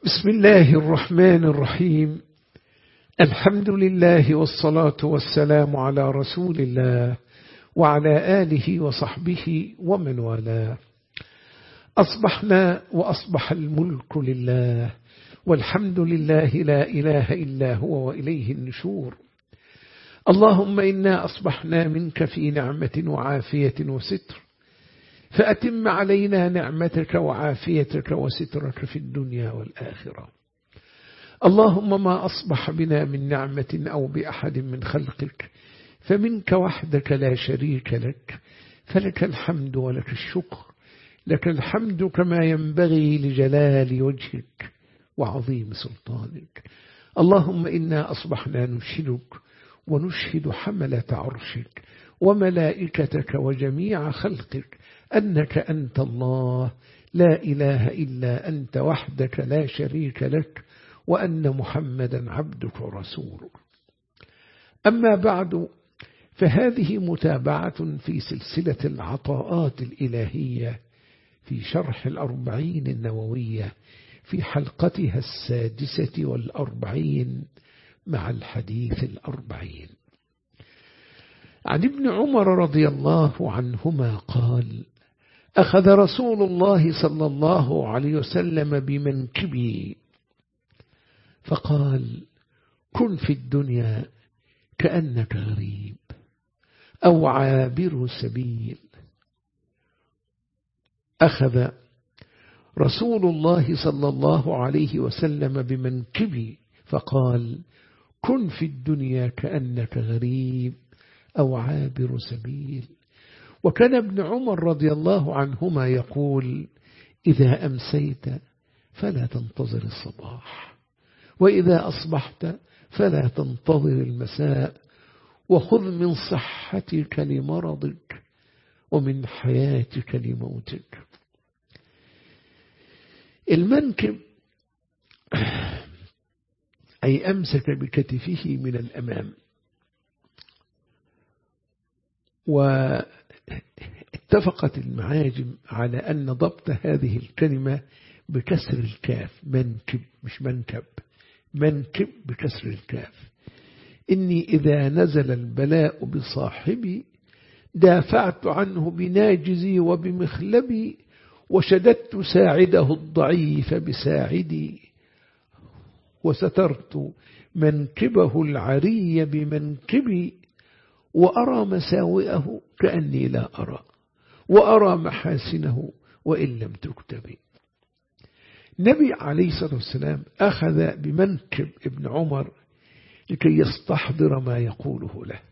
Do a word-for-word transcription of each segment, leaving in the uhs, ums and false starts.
بسم الله الرحمن الرحيم. الحمد لله والصلاة والسلام على رسول الله وعلى آله وصحبه ومن والاه. أصبحنا وأصبح الملك لله والحمد لله لا إله إلا هو وإليه النشور. اللهم إنا أصبحنا منك في نعمة وعافية وستر، فأتم علينا نعمتك وعافيتك وسترك في الدنيا والآخرة. اللهم ما أصبح بنا من نعمة أو بأحد من خلقك فمنك وحدك لا شريك لك، فلك الحمد ولك الشكر. لك الحمد كما ينبغي لجلال وجهك وعظيم سلطانك. اللهم إنا أصبحنا نشهدك ونشهد حملة عرشك وملائكتك وجميع خلقك أنك أنت الله لا إله إلا أنت وحدك لا شريك لك، وأن محمدا عبدك ورسولك. أما بعد، فهذه متابعة في سلسلة العطاءات الإلهية في شرح الأربعين النووية في حلقتها السادسة والأربعين مع الحديث الأربعين. عن ابن عمر رضي الله عنهما قال: أخذ رسول الله صلى الله عليه وسلم بمنكبي فقال: كن في الدنيا كأنك غريب أو عابر سبيل. أخذ رسول الله صلى الله عليه وسلم بمنكبي فقال: كن في الدنيا كأنك غريب أو عابر سبيل. وكان ابن عمر رضي الله عنهما يقول: إذا أمسيت فلا تنتظر الصباح، وإذا أصبحت فلا تنتظر المساء، وخذ من صحتك لمرضك ومن حياتك لموتك. المنكب أي أمسك بكتفه من الأمام. واتفقت المعاجم على أن ضبط هذه الكلمة بكسر الكاف، منكب مش منكب، منكب بكسر الكاف. إني إذا نزل البلاء بصاحبي دافعت عنه بناجزي وبمخلبي، وشددت ساعده الضعيف بساعدي، وسترت منكبه العري بمنكبي، وأرى مساوئه كأني لا أرى، وأرى محاسنه وإن لم تكتب. النبي عليه الصلاة والسلام أخذ بمنكب ابن عمر لكي يستحضر ما يقوله له.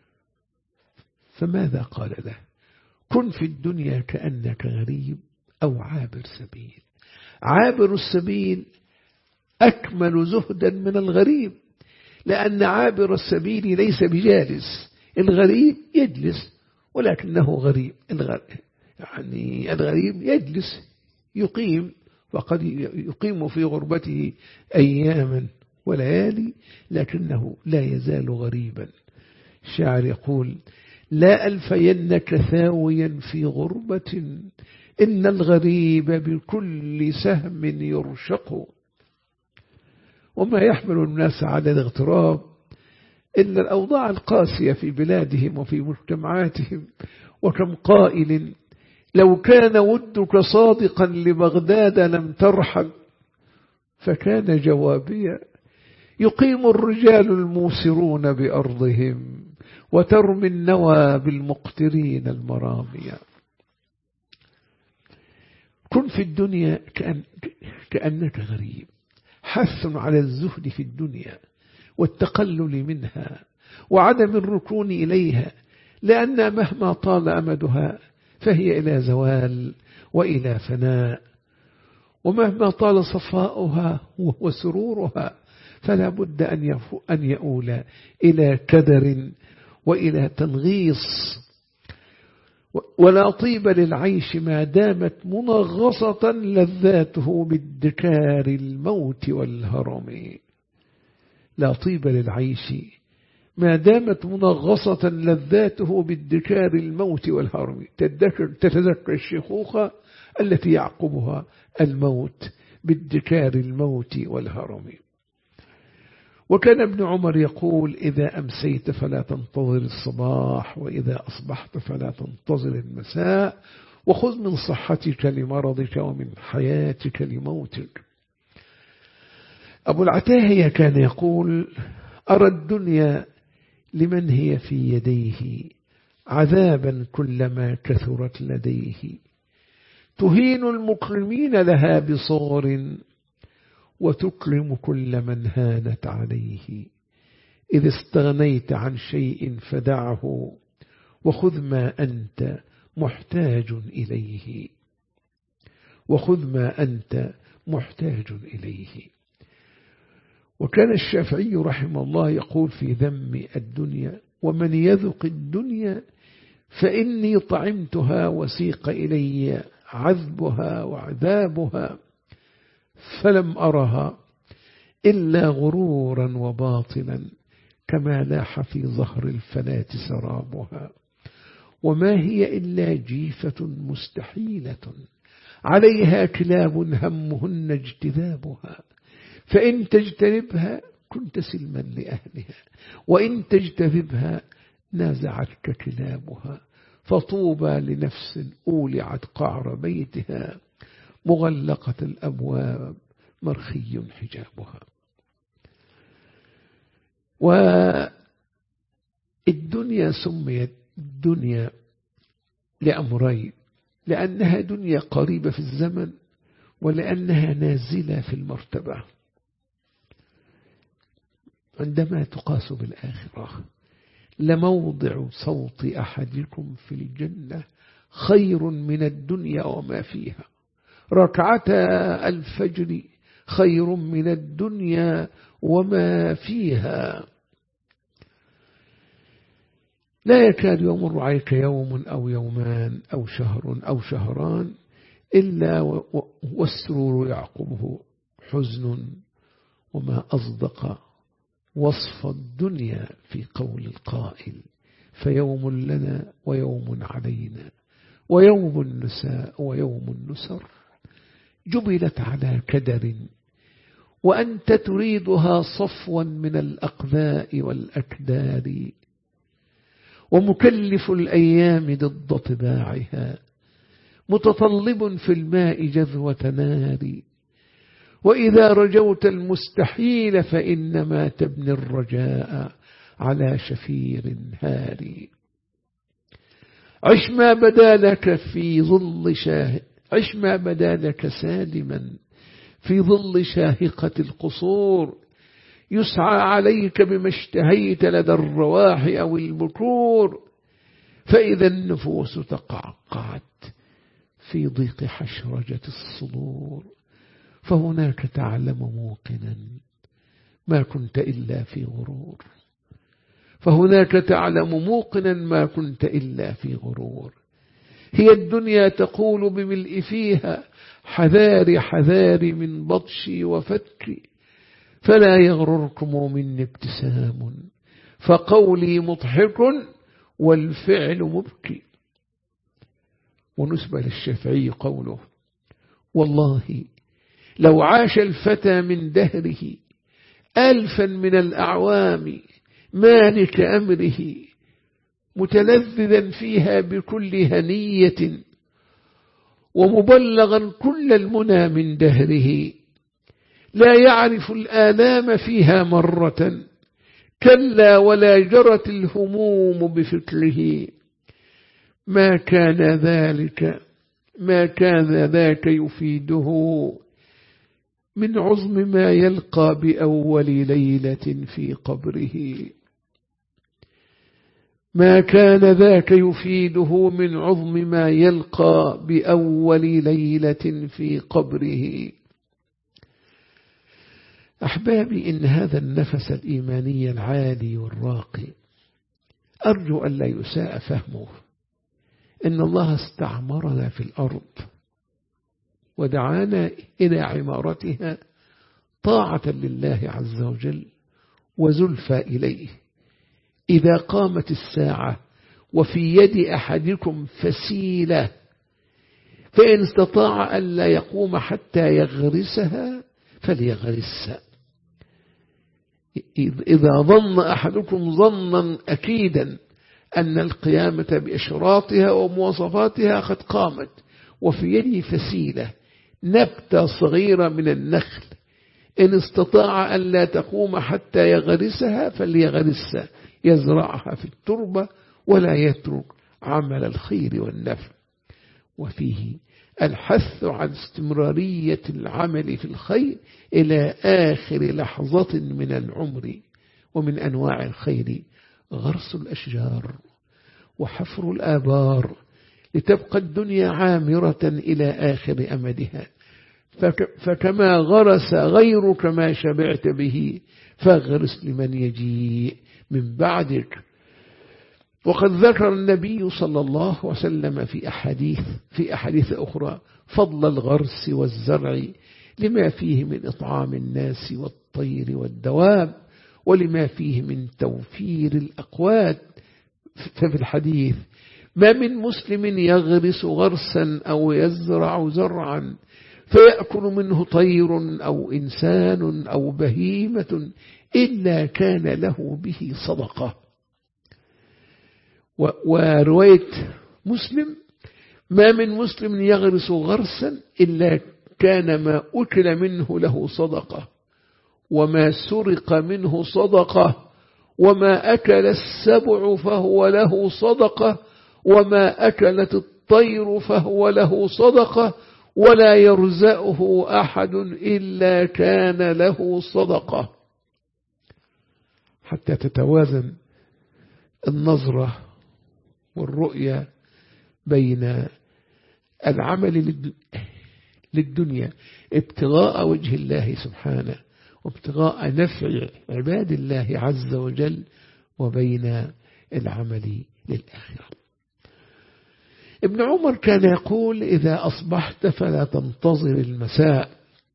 فماذا قال له؟ كن في الدنيا كأنك غريب أو عابر سبيل. عابر السبيل أكمل زهدا من الغريب، لأن عابر السبيل ليس بجالس، الغريب يجلس ولكنه غريب. يعني الغريب يجلس يقيم، وقد يقيم في غربته أياما وليالي، لكنه لا يزال غريبا. الشاعر يقول: لا ألفينك ثاويا في غربة، إن الغريب بكل سهم يرشق. وما يحمل الناس على الاغتراب إلا الأوضاع القاسية في بلادهم وفي مجتمعاتهم. وكم قائل: لو كان ودك صادقا لبغداد لم ترحل، فكان جوابي: يقيم الرجال الموسرون بأرضهم، وترمي النوى بالمقترين المرامي. كن في الدنيا كأن كأنك غريب، حث على الزهد في الدنيا والتقلل منها وعدم الركون إليها، لأن مهما طال أمدها فهي إلى زوال وإلى فناء، ومهما طال صفاؤها وسرورها فلا بد أن يؤول إلى كدر وإلى تنغيص. ولا طيب للعيش ما دامت منغصة لذاته بادكار الموت والهرم. لا طيب للعيش ما دامت منغصة لذاته بادكار الموت والهرم. تتذكر الشيخوخة التي يعقبها الموت، بادكار الموت والهرم. وكان ابن عمر يقول: إذا أمسيت فلا تنتظر الصباح، وإذا أصبحت فلا تنتظر المساء، وخذ من صحتك لمرضك ومن حياتك لموتك. أبو العتاهية كان يقول: أرى الدنيا لمن هي في يديه عذابا كلما كثرت لديه، تهين المكرمين لها بصغر، وتكرم كل من هانت عليه. إذا استغنيت عن شيء فدعه، وخذ ما أنت محتاج إليه، وخذ ما أنت محتاج إليه. وكان الشافعي رحمه الله يقول في ذم الدنيا: ومن يذق الدنيا فإني طعمتها وسيق إلي عذبها وعذابها، فلم أرها إلا غرورا وباطلا، كما لاح في ظهر الفلاة سرابها. وما هي إلا جيفة مستحيلة، عليها كلاب همهن اجتذابها، فإن تجتنبها كنت سلما لأهلها، وإن تجتذبها نازعتك كلابها. فطوبى لنفس أولعت قعر بيتها، مغلقة الأبواب مرخي حجابها. والدنيا سميت دنيا لأمرين: لأنها دنيا قريبة في الزمن، ولأنها نازلة في المرتبة. عندما تقاس بالآخرة: لموضع صوت أحدكم في الجنة خير من الدنيا وما فيها، ركعتا الفجر خير من الدنيا وما فيها. لا يكاد يمر عليك يوم أو يومان أو شهر أو شهران إلا والسرور يعقبه حزن، وما أصدق وصف الدنيا في قول القائل: فيوم لنا ويوم علينا، ويوم النساء ويوم النسر، جبلت على كدر، وأنت تريدها صفوا من الأقذاء والأكدار، ومكلف الأيام ضد طباعها، متطلب في الماء جذوة نار. وإذا رجوت المستحيل فإنما تبني الرجاء على شفير هاري. عش ما بدا لك في ظل شاه عش ما بدا لك سالما في ظل شاهقة القصور، يسعى عليك بما اشتهيت لدى الرواح أو البكور، فإذا النفوس تقعقعت في ضيق حشرجة الصدور، فهناك تعلم موقنا ما كنت إلا في غرور فهناك تعلم موقنا ما كنت إلا في غرور. هي الدنيا تقول بملء فيها: حذاري حذاري من بطشي وفتكي، فلا يغرركم مني ابتسام، فقولي مضحك والفعل مبكي. ونسبة للشافعي قوله: والله لو عاش الفتى من دهره ألفا من الأعوام مالك أمره، متلذذا فيها بكل هنية، ومبلغا كل المنى من دهره، لا يعرف الآلام فيها مرة، كلا ولا جرت الهموم بفكره، ما كان ذلك ما كان ذاك يفيده من عظم ما يلقى بأول ليلة في قبره. ما كان ذاك يفيده من عظم ما يلقى بأول ليلة في قبره. أحبابي، إن هذا النفس الإيماني العالي والراقي أرجو أن لا يساء فهمه. إن الله استعمرنا في الأرض ودعانا إلى عمارتها طاعة لله عز وجل وزلفى إليه. إذا قامت الساعة وفي يد أحدكم فسيلة فإن استطاع ألا يقوم حتى يغرسها فليغرسها. إذا ظن أحدكم ظنا أكيدا أن القيامة بإشراطها ومواصفاتها قد قامت وفي يده فسيلة نبتة صغيرة من النخل، إن استطاع ألا تقوم حتى يغرسها فليغرسها، يزرعها في التربة ولا يترك عمل الخير والنفع. وفيه الحث عن استمرارية العمل في الخير إلى آخر لحظة من العمر. ومن أنواع الخير غرس الأشجار وحفر الآبار لتبقى الدنيا عامرة إلى آخر أمدها، فكما غرس غيرك ما شبعت به فاغرس لمن يجيء من بعدك. وقد ذكر النبي صلى الله عليه وسلم في أحاديث في أحاديث أخرى فضل الغرس والزرع لما فيه من إطعام الناس والطير والدواب ولما فيه من توفير الأقوات. ففي الحديث ما من مسلم يغرس غرسا أو يزرع زرعا فيأكل منه طير أو إنسان أو بهيمة إلا كان له به صدقة. ورواية مسلم ما من مسلم يغرس غرسا إلا كان ما أكل منه له صدقة وما سرق منه صدقة وما أكل السبع فهو له صدقة وما أكلت الطير فهو له صدقة ولا يرزقه أحد إلا كان له صدقة. حتى تتوازن النظرة والرؤية بين العمل للدنيا ابتغاء وجه الله سبحانه وابتغاء نفع عباد الله عز وجل وبين العمل للآخرة. ابن عمر كان يقول إذا أصبحت فلا تنتظر المساء.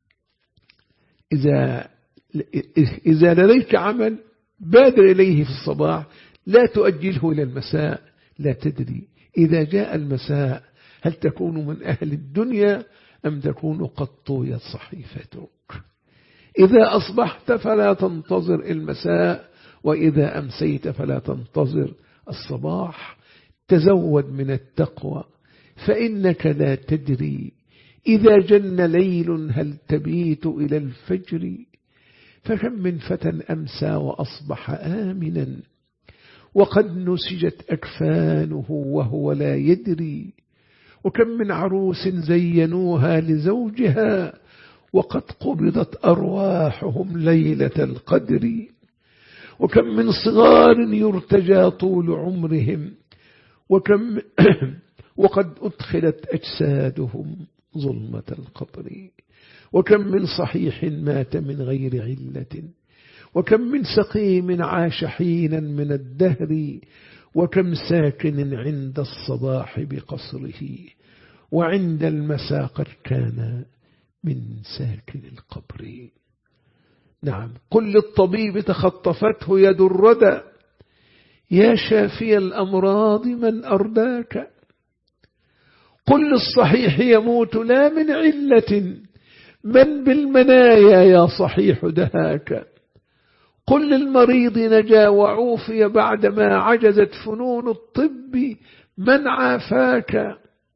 إذا إذا لديك عمل بادر إليه في الصباح لا تؤجله إلى المساء. لا تدري إذا جاء المساء هل تكون من أهل الدنيا أم تكون قد طويت صحيفتك. إذا أصبحت فلا تنتظر المساء وإذا أمسيت فلا تنتظر الصباح. تزود من التقوى فإنك لا تدري إذا جن ليل هل تبيت إلى الفجر. فكم من فتى أمسى وأصبح آمنا وقد نسجت أكفانه وهو لا يدري. وكم من عروس زينوها لزوجها وقد قبضت أرواحهم ليلة القدر. وكم من صغار يرتجى طول عمرهم وكم وقد أدخلت أجسادهم ظلمة القبر. وكم من صحيح مات من غير علة وكم من سقيم عاش حينا من الدهر. وكم ساكن عند الصباح بقصره وعند المساء قد كان من ساكن القبر. نعم قل للطبيب تخطفته يد الردى يا شافي الأمراض من أرداك. قل للصحيح يموت لا من علة من بالمنايا يا صحيح دهاك. قل للمريض نجا وعوفي بعدما عجزت فنون الطب من عافاك.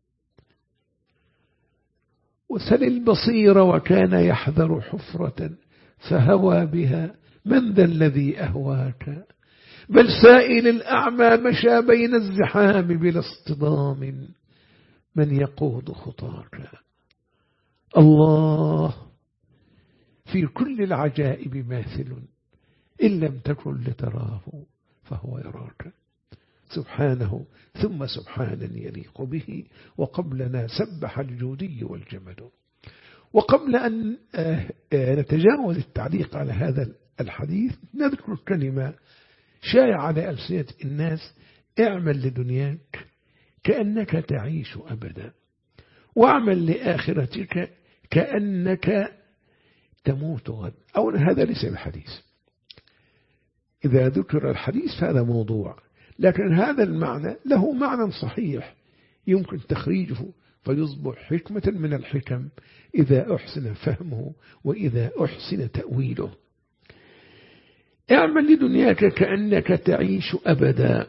وسل البصير وكان يحذر حفرة فهوى بها من ذا الذي أهواك. بل سائل الأعمى مشى بين الزحام بلا اصطدام من يقود خطاك. الله في كل العجائب ماثل إن لم تكن لتراه فهو يراك. سبحانه ثم سبحانا يليق به. وقبلنا سبح الجودي والجمل. وقبل أن نتجاوز التعليق على هذا الحديث نذكر كلمة شائعة على ألسنة الناس: اعمل لدنياك كأنك تعيش أبدا واعمل لآخرتك كأنك تموت غد. أولا هذا ليس الحديث. إذا ذكر الحديث فهذا موضوع، لكن هذا المعنى له معنى صحيح يمكن تخريجه فيصبح حكمة من الحكم إذا أحسن فهمه وإذا أحسن تأويله. اعمل لدنياك كأنك تعيش أبدا،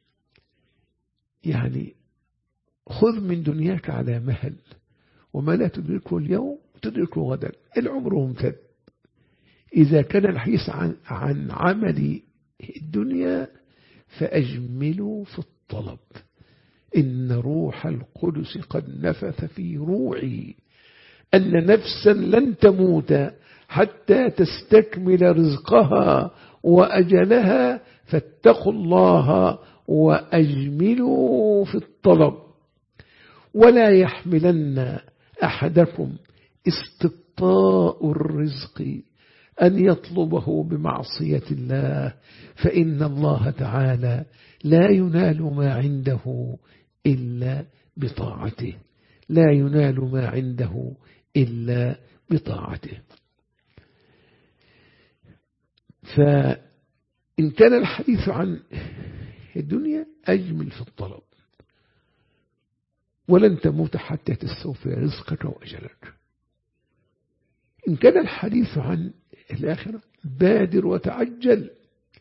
يعني خذ من دنياك على مهل، وما لا تدركه اليوم تدركه غدا. العمر ممتد. إذا كان الحديث عن, عن عمل الدنيا فأجملوا في الطلب. إن روح القدس قد نفث في روعي أن نفسا لن تموت حتى تستكمل رزقها وأجلها، فاتقوا الله وأجملوا في الطلب. ولا يحملن أحدكم استبطاء الرزق أن يطلبه بمعصية الله، فإن الله تعالى لا ينال ما عنده إلا بطاعته، لا ينال ما عنده إلا بطاعته. فإن كان الحديث عن الدنيا أجمل في الطلب، ولن تموت حتى تستوفي رزقك وأجلك. إن كان الحديث عن الآخرة بادر وتعجل،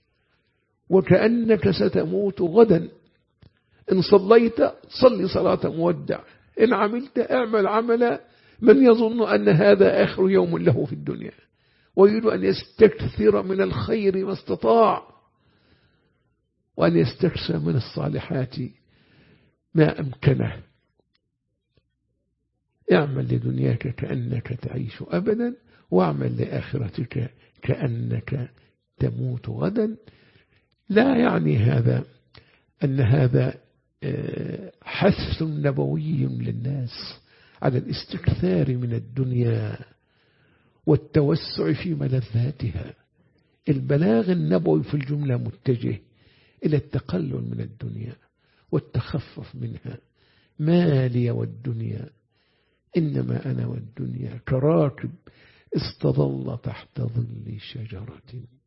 وكأنك ستموت غدا. إن صليت صلي صلاة مودع، إن عملت اعمل عملا من يظن أن هذا آخر يوم له في الدنيا، ويريد أن يستكثر من الخير ما استطاع، وأن يستكثر من الصالحات ما أمكنه. اعمل لدنياك كأنك تعيش أبدا، واعمل لآخرتك كأنك تموت غدا. لا يعني هذا أن هذا حث نبوي للناس على الاستكثار من الدنيا والتوسع في ملذاتها. البلاغ النبوي في الجملة متجه إلى التقلل من الدنيا والتخفف منها. ما لي والدنيا إنما أنا والدنيا كراكب استظل تحت ظل شجرة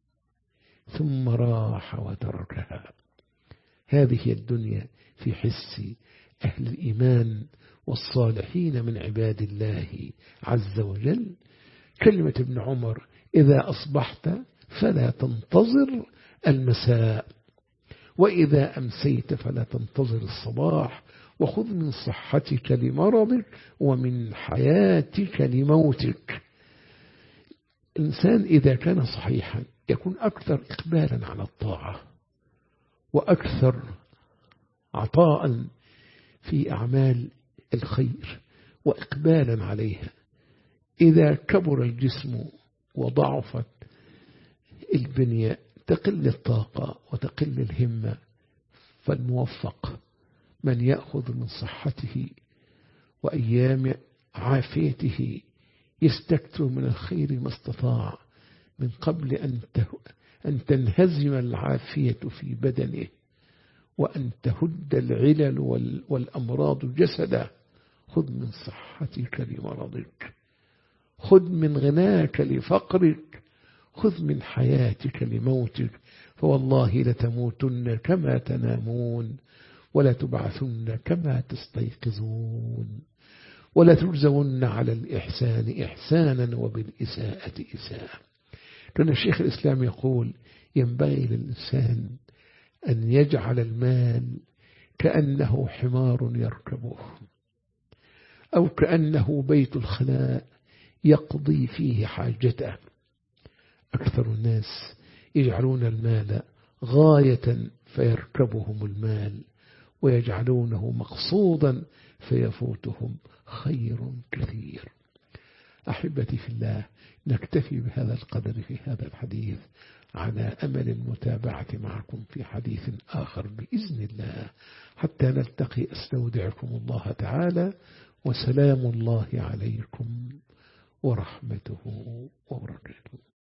ثم راح وتركها. هذه الدنيا في حس أهل الإيمان والصالحين من عباد الله عز وجل. كلمة ابن عمر: إذا أصبحت فلا تنتظر المساء، وإذا أمسيت فلا تنتظر الصباح، وخذ من صحتك لمرضك ومن حياتك لموتك. الإنسان إذا كان صحيحا يكون أكثر إقبالا على الطاعة وأكثر عطاء في أعمال الخير وإقبالا عليها. إذا كبر الجسم وضعفت البنية تقل الطاقة وتقل الهمة. فالموفق من يأخذ من صحته وأيام عافيته يستكثر من الخير ما استطاع، من قبل أن تنهزم العافية في بدنه وأن تهد العلل والأمراض جسده. خذ من صحتك لمرضك، خذ من غناك لفقرك، خذ من حياتك لموتك. فوالله لتموتن كما تنامون، ولا تبعثن كما تستيقظون، ولا تجزون على الإحسان إحسانا وبالإساءة إساءة. كان الشيخ الإسلام يقول: ينبغي للإنسان أن يجعل المال كأنه حمار يركبه، أو كأنه بيت الخلاء يقضي فيه حاجته. أكثر الناس يجعلون المال غاية فيركبهم المال، ويجعلونه مقصودا فيفوتهم خير كثير. أحبتي في الله، نكتفي بهذا القدر في هذا الحديث، على أمل المتابعة معكم في حديث آخر بإذن الله. حتى نلتقي أستودعكم الله تعالى، وسلام الله عليكم ورحمته وبركاته.